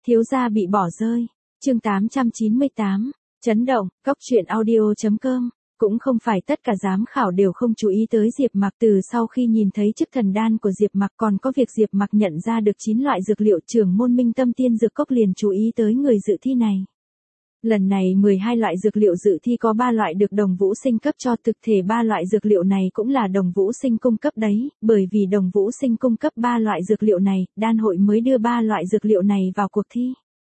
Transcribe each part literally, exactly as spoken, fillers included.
Thiếu gia bị bỏ rơi. Chương tám trăm chín mươi tám. Chấn động. Cóc truyện audio chấm com. Cũng không phải tất cả giám khảo đều không chú ý tới Diệp Mặc, từ sau khi nhìn thấy chức thần đan của Diệp Mặc, còn có việc Diệp Mặc nhận ra được chín loại dược liệu, trưởng môn Minh Tâm Tiên Dược Cốc liền chú ý tới người dự thi này. Lần này mười hai loại dược liệu dự thi có ba loại được Đồng Vũ Sinh cấp cho, thực thể ba loại dược liệu này cũng là Đồng Vũ Sinh cung cấp đấy, bởi vì Đồng Vũ Sinh cung cấp ba loại dược liệu này, đan hội mới đưa ba loại dược liệu này vào cuộc thi.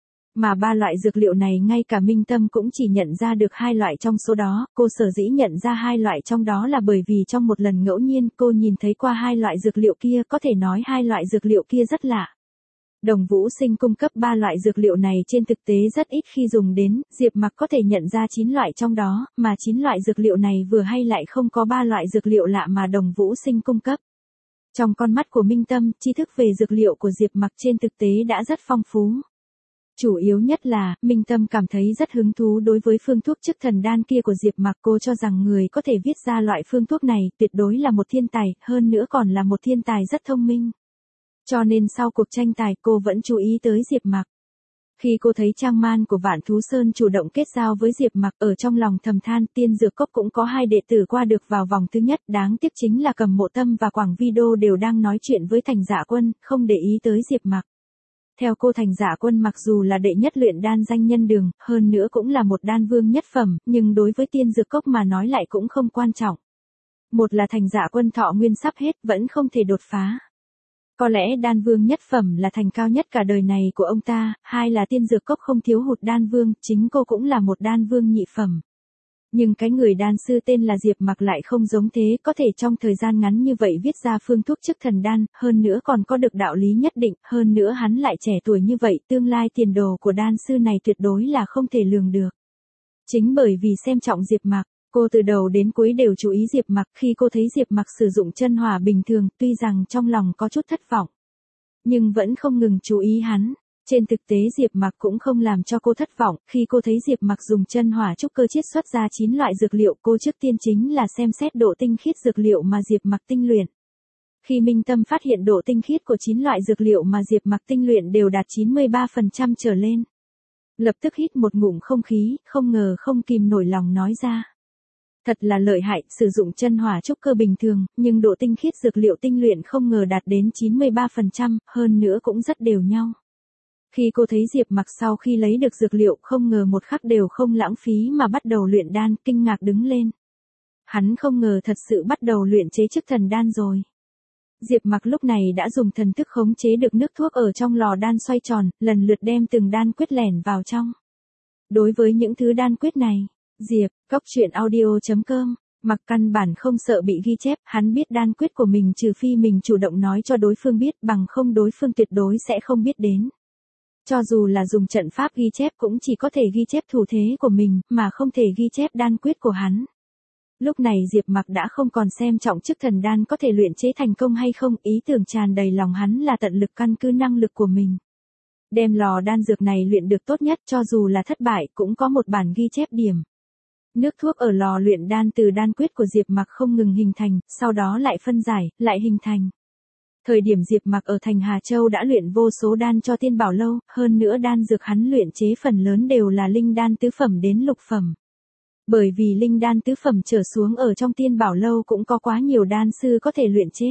Mà ba loại dược liệu này ngay cả Minh Tâm cũng chỉ nhận ra được hai loại trong số đó, cô sở dĩ nhận ra hai loại trong đó là bởi vì trong một lần ngẫu nhiên cô nhìn thấy qua hai loại dược liệu kia, có thể nói hai loại dược liệu kia rất lạ. Đồng Vũ Sinh cung cấp ba loại dược liệu này trên thực tế rất ít khi dùng đến, Diệp Mặc có thể nhận ra chín loại trong đó, mà chín loại dược liệu này vừa hay lại không có ba loại dược liệu lạ mà Đồng Vũ Sinh cung cấp. Trong con mắt của Minh Tâm, tri thức về dược liệu của Diệp Mặc trên thực tế đã rất phong phú. Chủ yếu nhất là, Minh Tâm cảm thấy rất hứng thú đối với phương thuốc chức thần đan kia của Diệp Mặc, cô cho rằng người có thể viết ra loại phương thuốc này tuyệt đối là một thiên tài, hơn nữa còn là một thiên tài rất thông minh. Cho nên sau cuộc tranh tài cô vẫn chú ý tới Diệp Mặc. Khi cô thấy Trang Man của Vạn Thú Sơn chủ động kết giao với Diệp Mặc, ở trong lòng thầm than Tiên Dược Cốc cũng có hai đệ tử qua được vào vòng thứ nhất, đáng tiếc chính là Cầm Mộ Tâm và Quảng Video đều đang nói chuyện với Thành Dạ Quân, không để ý tới Diệp Mặc. Theo cô, Thành Dạ Quân mặc dù là đệ nhất luyện đan danh nhân đường, hơn nữa cũng là một đan vương nhất phẩm, nhưng đối với Tiên Dược Cốc mà nói lại cũng không quan trọng. Một là Thành Dạ Quân thọ nguyên sắp hết, vẫn không thể đột phá. Có lẽ đan vương nhất phẩm là thành cao nhất cả đời này của ông ta, hai là Tiên Dược Cốc không thiếu hụt đan vương, chính cô cũng là một đan vương nhị phẩm. Nhưng cái người đan sư tên là Diệp Mặc lại không giống thế, có thể trong thời gian ngắn như vậy viết ra phương thuốc chức thần đan, hơn nữa còn có được đạo lý nhất định, hơn nữa hắn lại trẻ tuổi như vậy, tương lai tiền đồ của đan sư này tuyệt đối là không thể lường được. Chính bởi vì xem trọng Diệp Mặc, cô từ đầu đến cuối đều chú ý Diệp Mặc, khi cô thấy Diệp Mặc sử dụng chân hỏa bình thường, tuy rằng trong lòng có chút thất vọng, nhưng vẫn không ngừng chú ý hắn. Trên thực tế Diệp Mặc cũng không làm cho cô thất vọng, khi cô thấy Diệp Mặc dùng chân hỏa trúc cơ chiết xuất ra chín loại dược liệu, cô trước tiên chính là xem xét độ tinh khiết dược liệu mà Diệp Mặc tinh luyện. Khi Minh Tâm phát hiện độ tinh khiết của chín loại dược liệu mà Diệp Mặc tinh luyện đều đạt chín mươi ba phần trăm trở lên, lập tức hít một ngụm không khí, không ngờ không kìm nổi lòng nói ra. Thật là lợi hại, sử dụng chân hỏa trúc cơ bình thường, nhưng độ tinh khiết dược liệu tinh luyện không ngờ đạt đến chín mươi ba phần trăm, hơn nữa cũng rất đều nhau. Khi cô thấy Diệp Mặc sau khi lấy được dược liệu không ngờ một khắc đều không lãng phí mà bắt đầu luyện đan, kinh ngạc đứng lên. Hắn không ngờ thật sự bắt đầu luyện chế chức thần đan rồi. Diệp Mặc lúc này đã dùng thần thức khống chế được nước thuốc ở trong lò đan xoay tròn, lần lượt đem từng đan quyết lẻn vào trong. Đối với những thứ đan quyết này, Diệp, Cóc truyện audio chấm com, Mặc căn bản không sợ bị ghi chép, hắn biết đan quyết của mình trừ phi mình chủ động nói cho đối phương biết, bằng không đối phương tuyệt đối sẽ không biết đến. Cho dù là dùng trận pháp ghi chép cũng chỉ có thể ghi chép thủ thế của mình, mà không thể ghi chép đan quyết của hắn. Lúc này Diệp Mặc đã không còn xem trọng chức thần đan có thể luyện chế thành công hay không, ý tưởng tràn đầy lòng hắn là tận lực căn cứ năng lực của mình. Đem lò đan dược này luyện được tốt nhất, cho dù là thất bại cũng có một bản ghi chép điểm. Nước thuốc ở lò luyện đan từ đan quyết của Diệp Mặc không ngừng hình thành, sau đó lại phân giải, lại hình thành. Thời điểm Diệp Mặc ở thành Hà Châu đã luyện vô số đan cho Tiên Bảo Lâu, hơn nữa đan dược hắn luyện chế phần lớn đều là linh đan tứ phẩm đến lục phẩm. Bởi vì linh đan tứ phẩm trở xuống ở trong Tiên Bảo Lâu cũng có quá nhiều đan sư có thể luyện chế.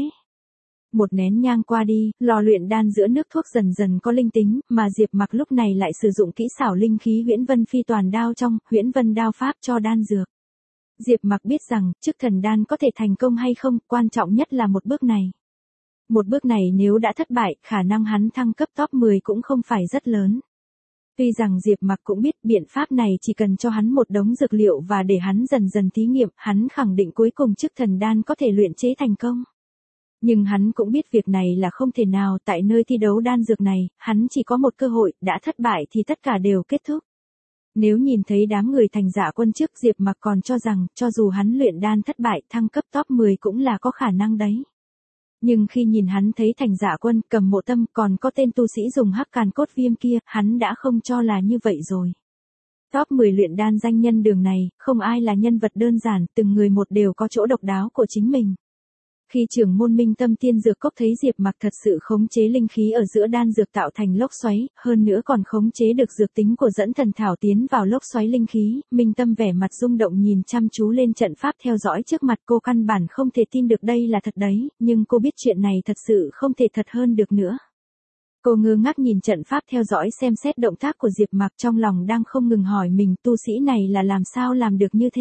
Một nén nhang qua đi, lò luyện đan giữa nước thuốc dần dần có linh tính, mà Diệp Mặc lúc này lại sử dụng kỹ xảo linh khí Huyễn Vân Phi Toàn Đao trong Huyễn Vân Đao pháp cho đan dược. Diệp Mặc biết rằng, chức thần đan có thể thành công hay không, quan trọng nhất là một bước này. Một bước này nếu đã thất bại, khả năng hắn thăng cấp top mười cũng không phải rất lớn. Tuy rằng Diệp Mặc cũng biết biện pháp này chỉ cần cho hắn một đống dược liệu và để hắn dần dần thí nghiệm, hắn khẳng định cuối cùng chức thần đan có thể luyện chế thành công. Nhưng hắn cũng biết việc này là không thể nào, tại nơi thi đấu đan dược này, hắn chỉ có một cơ hội, đã thất bại thì tất cả đều kết thúc. Nếu nhìn thấy đám người Thành Dạ Quân trước, Diệp Mặc còn cho rằng, cho dù hắn luyện đan thất bại, thăng cấp top mười cũng là có khả năng đấy. Nhưng khi nhìn hắn thấy Thành Dạ Quân, Cầm Mộ Tâm, còn có tên tu sĩ dùng hắc càn cốt viêm kia, hắn đã không cho là như vậy rồi. Top mười luyện đan danh nhân đường này, không ai là nhân vật đơn giản, từng người một đều có chỗ độc đáo của chính mình. Khi trưởng môn Minh Tâm Tiên Dược Cốc thấy Diệp Mặc thật sự khống chế linh khí ở giữa đan dược tạo thành lốc xoáy, hơn nữa còn khống chế được dược tính của dẫn thần thảo tiến vào lốc xoáy linh khí, Minh Tâm vẻ mặt rung động nhìn chăm chú lên trận pháp theo dõi trước mặt cô, căn bản không thể tin được đây là thật đấy, nhưng cô biết chuyện này thật sự không thể thật hơn được nữa. Cô ngơ ngác nhìn trận pháp theo dõi xem xét động tác của Diệp Mặc, trong lòng đang không ngừng hỏi mình tu sĩ này là làm sao làm được như thế.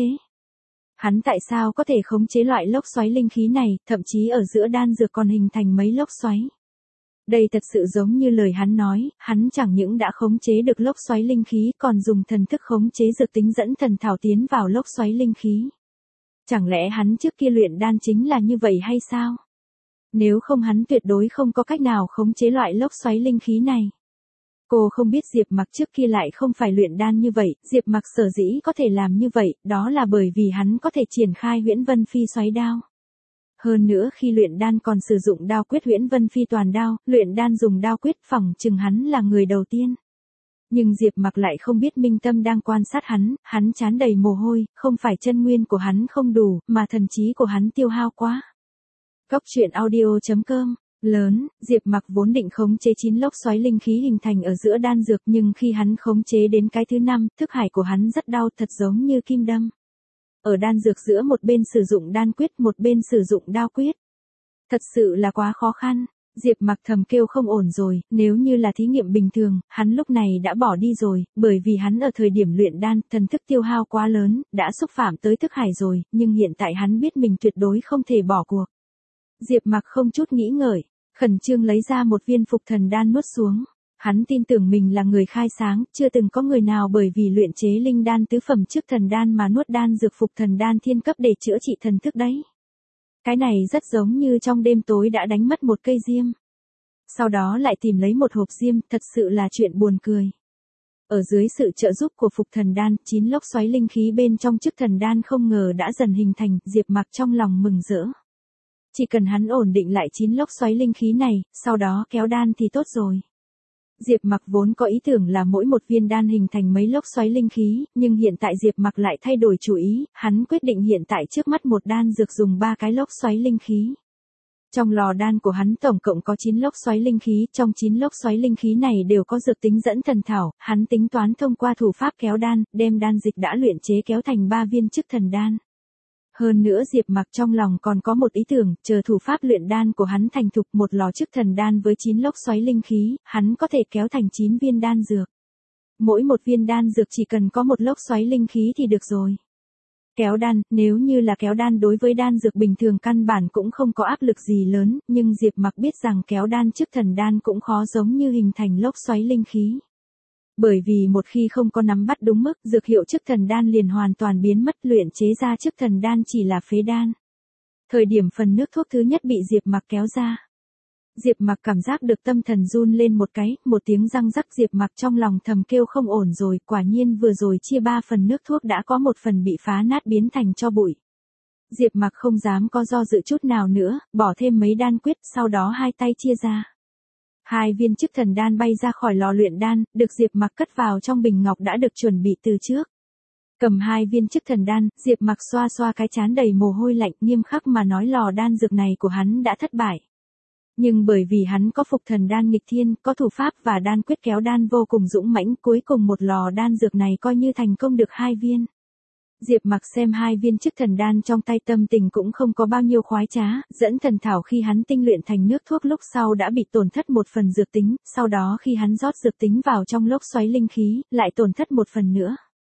Hắn tại sao có thể khống chế loại lốc xoáy linh khí này, thậm chí ở giữa đan dược còn hình thành mấy lốc xoáy. Đây thật sự giống như lời hắn nói, hắn chẳng những đã khống chế được lốc xoáy linh khí còn dùng thần thức khống chế dược tính dẫn thần thảo tiến vào lốc xoáy linh khí. Chẳng lẽ hắn trước kia luyện đan chính là như vậy hay sao? Nếu không hắn tuyệt đối không có cách nào khống chế loại lốc xoáy linh khí này. Cô không biết Diệp Mặc trước kia lại không phải luyện đan như vậy, Diệp Mặc sở dĩ có thể làm như vậy, đó là bởi vì hắn có thể triển khai Huyễn Vân Phi xoáy đao. Hơn nữa khi luyện đan còn sử dụng đao quyết Huyễn Vân Phi toàn đao, luyện đan dùng đao quyết, phỏng chừng hắn là người đầu tiên. Nhưng Diệp Mặc lại không biết Minh Tâm đang quan sát hắn, hắn trán đầy mồ hôi, không phải chân nguyên của hắn không đủ, mà thần trí của hắn tiêu hao quá. Cốc truyện audio chấm com Lớn, Diệp Mặc vốn định khống chế chín lốc xoáy linh khí hình thành ở giữa đan dược, nhưng khi hắn khống chế đến cái thứ năm, thức hải của hắn rất đau, thật giống như kim đâm. Ở đan dược giữa một bên sử dụng đan quyết, một bên sử dụng đao quyết. Thật sự là quá khó khăn. Diệp Mặc thầm kêu không ổn rồi, nếu như là thí nghiệm bình thường, hắn lúc này đã bỏ đi rồi, bởi vì hắn ở thời điểm luyện đan, thần thức tiêu hao quá lớn, đã xúc phạm tới thức hải rồi, nhưng hiện tại hắn biết mình tuyệt đối không thể bỏ cuộc. Diệp Mặc không chút nghĩ ngợi, khẩn trương lấy ra một viên phục thần đan nuốt xuống. Hắn tin tưởng mình là người khai sáng, chưa từng có người nào bởi vì luyện chế linh đan tứ phẩm trước thần đan mà nuốt đan dược phục thần đan thiên cấp để chữa trị thần thức đấy. Cái này rất giống như trong đêm tối đã đánh mất một cây diêm. Sau đó lại tìm lấy một hộp diêm, thật sự là chuyện buồn cười. Ở dưới sự trợ giúp của phục thần đan, chín lốc xoáy linh khí bên trong chức thần đan không ngờ đã dần hình thành, Diệp Mặc trong lòng mừng rỡ. Chỉ cần hắn ổn định lại chín lốc xoáy linh khí này, sau đó kéo đan thì tốt rồi. Diệp Mặc vốn có ý tưởng là mỗi một viên đan hình thành mấy lốc xoáy linh khí, nhưng hiện tại Diệp Mặc lại thay đổi chủ ý, hắn quyết định hiện tại trước mắt một đan dược dùng ba cái lốc xoáy linh khí. Trong lò đan của hắn tổng cộng có chín lốc xoáy linh khí, trong chín lốc xoáy linh khí này đều có dược tính dẫn thần thảo, hắn tính toán thông qua thủ pháp kéo đan, đem đan dịch đã luyện chế kéo thành ba viên chức thần đan. Hơn nữa Diệp Mặc trong lòng còn có một ý tưởng, chờ thủ pháp luyện đan của hắn thành thục, một lò chức thần đan với chín lốc xoáy linh khí, hắn có thể kéo thành chín viên đan dược. Mỗi một viên đan dược chỉ cần có một lốc xoáy linh khí thì được rồi. Kéo đan, nếu như là kéo đan đối với đan dược bình thường căn bản cũng không có áp lực gì lớn, nhưng Diệp Mặc biết rằng kéo đan chức thần đan cũng khó giống như hình thành lốc xoáy linh khí. Bởi vì một khi không có nắm bắt đúng mức, dược hiệu chức thần đan liền hoàn toàn biến mất, luyện chế ra chức thần đan chỉ là phế đan. Thời điểm phần nước thuốc thứ nhất bị Diệp Mặc kéo ra. Diệp Mặc cảm giác được tâm thần run lên một cái, một tiếng răng rắc, Diệp Mặc trong lòng thầm kêu không ổn rồi, quả nhiên vừa rồi chia ba phần nước thuốc đã có một phần bị phá nát biến thành tro bụi. Diệp Mặc không dám có do dự chút nào nữa, bỏ thêm mấy đan quyết, sau đó hai tay chia ra. Hai viên chức thần đan bay ra khỏi lò luyện đan, được Diệp Mặc cất vào trong bình ngọc đã được chuẩn bị từ trước. Cầm hai viên chức thần đan, Diệp Mặc xoa xoa cái trán đầy mồ hôi lạnh, nghiêm khắc mà nói lò đan dược này của hắn đã thất bại. Nhưng bởi vì hắn có phục thần đan nghịch thiên, có thủ pháp và đan quyết kéo đan vô cùng dũng mãnh, cuối cùng một lò đan dược này coi như thành công được hai viên. Diệp Mặc xem hai viên chức thần đan trong tay tâm tình cũng không có bao nhiêu khoái trá, dẫn thần thảo khi hắn tinh luyện thành nước thuốc lúc sau đã bị tổn thất một phần dược tính, sau đó khi hắn rót dược tính vào trong lốc xoáy linh khí, lại tổn thất một phần nữa.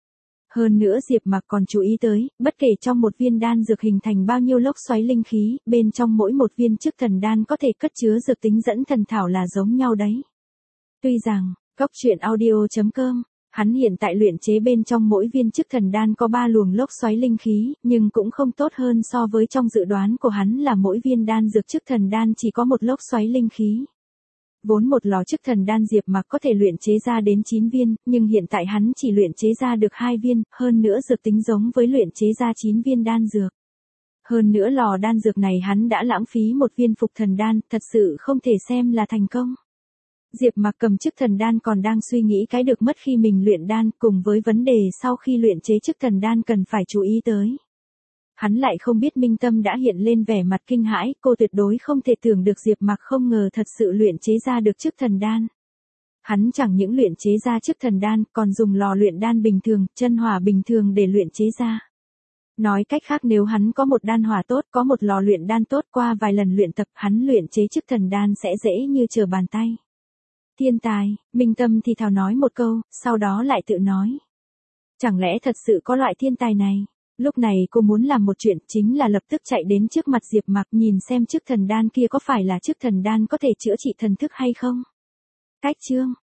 Hơn nữa Diệp Mặc còn chú ý tới, bất kể trong một viên đan dược hình thành bao nhiêu lốc xoáy linh khí, bên trong mỗi một viên chức thần đan có thể cất chứa dược tính dẫn thần thảo là giống nhau đấy. Tuy rằng, cốc truyện audio chấm com hắn hiện tại luyện chế bên trong mỗi viên chức thần đan có ba luồng lốc xoáy linh khí, nhưng cũng không tốt hơn so với trong dự đoán của hắn là mỗi viên đan dược chức thần đan chỉ có một lốc xoáy linh khí. Vốn một lò chức thần đan Diệp Mặc có thể luyện chế ra đến chín viên, nhưng hiện tại hắn chỉ luyện chế ra được hai viên, hơn nữa dược tính giống với luyện chế ra chín viên đan dược. Hơn nữa lò đan dược này hắn đã lãng phí một viên phục thần đan, thật sự không thể xem là thành công. Diệp Mặc cầm chức thần đan còn đang suy nghĩ cái được mất khi mình luyện đan, cùng với vấn đề sau khi luyện chế chức thần đan cần phải chú ý tới. Hắn lại không biết Minh Tâm đã hiện lên vẻ mặt kinh hãi, cô tuyệt đối không thể tưởng được Diệp Mặc không ngờ thật sự luyện chế ra được chức thần đan. Hắn chẳng những luyện chế ra chức thần đan, còn dùng lò luyện đan bình thường, chân hỏa bình thường để luyện chế ra. Nói cách khác nếu hắn có một đan hỏa tốt, có một lò luyện đan tốt, qua vài lần luyện tập, hắn luyện chế chức thần đan sẽ dễ như trở bàn tay. Thiên tài, Minh Tâm thì thào nói một câu, sau đó lại tự nói. Chẳng lẽ thật sự có loại thiên tài này? Lúc này cô muốn làm một chuyện, chính là lập tức chạy đến trước mặt Diệp Mặc nhìn xem chức thần đan kia có phải là chức thần đan có thể chữa trị thần thức hay không. Cách chương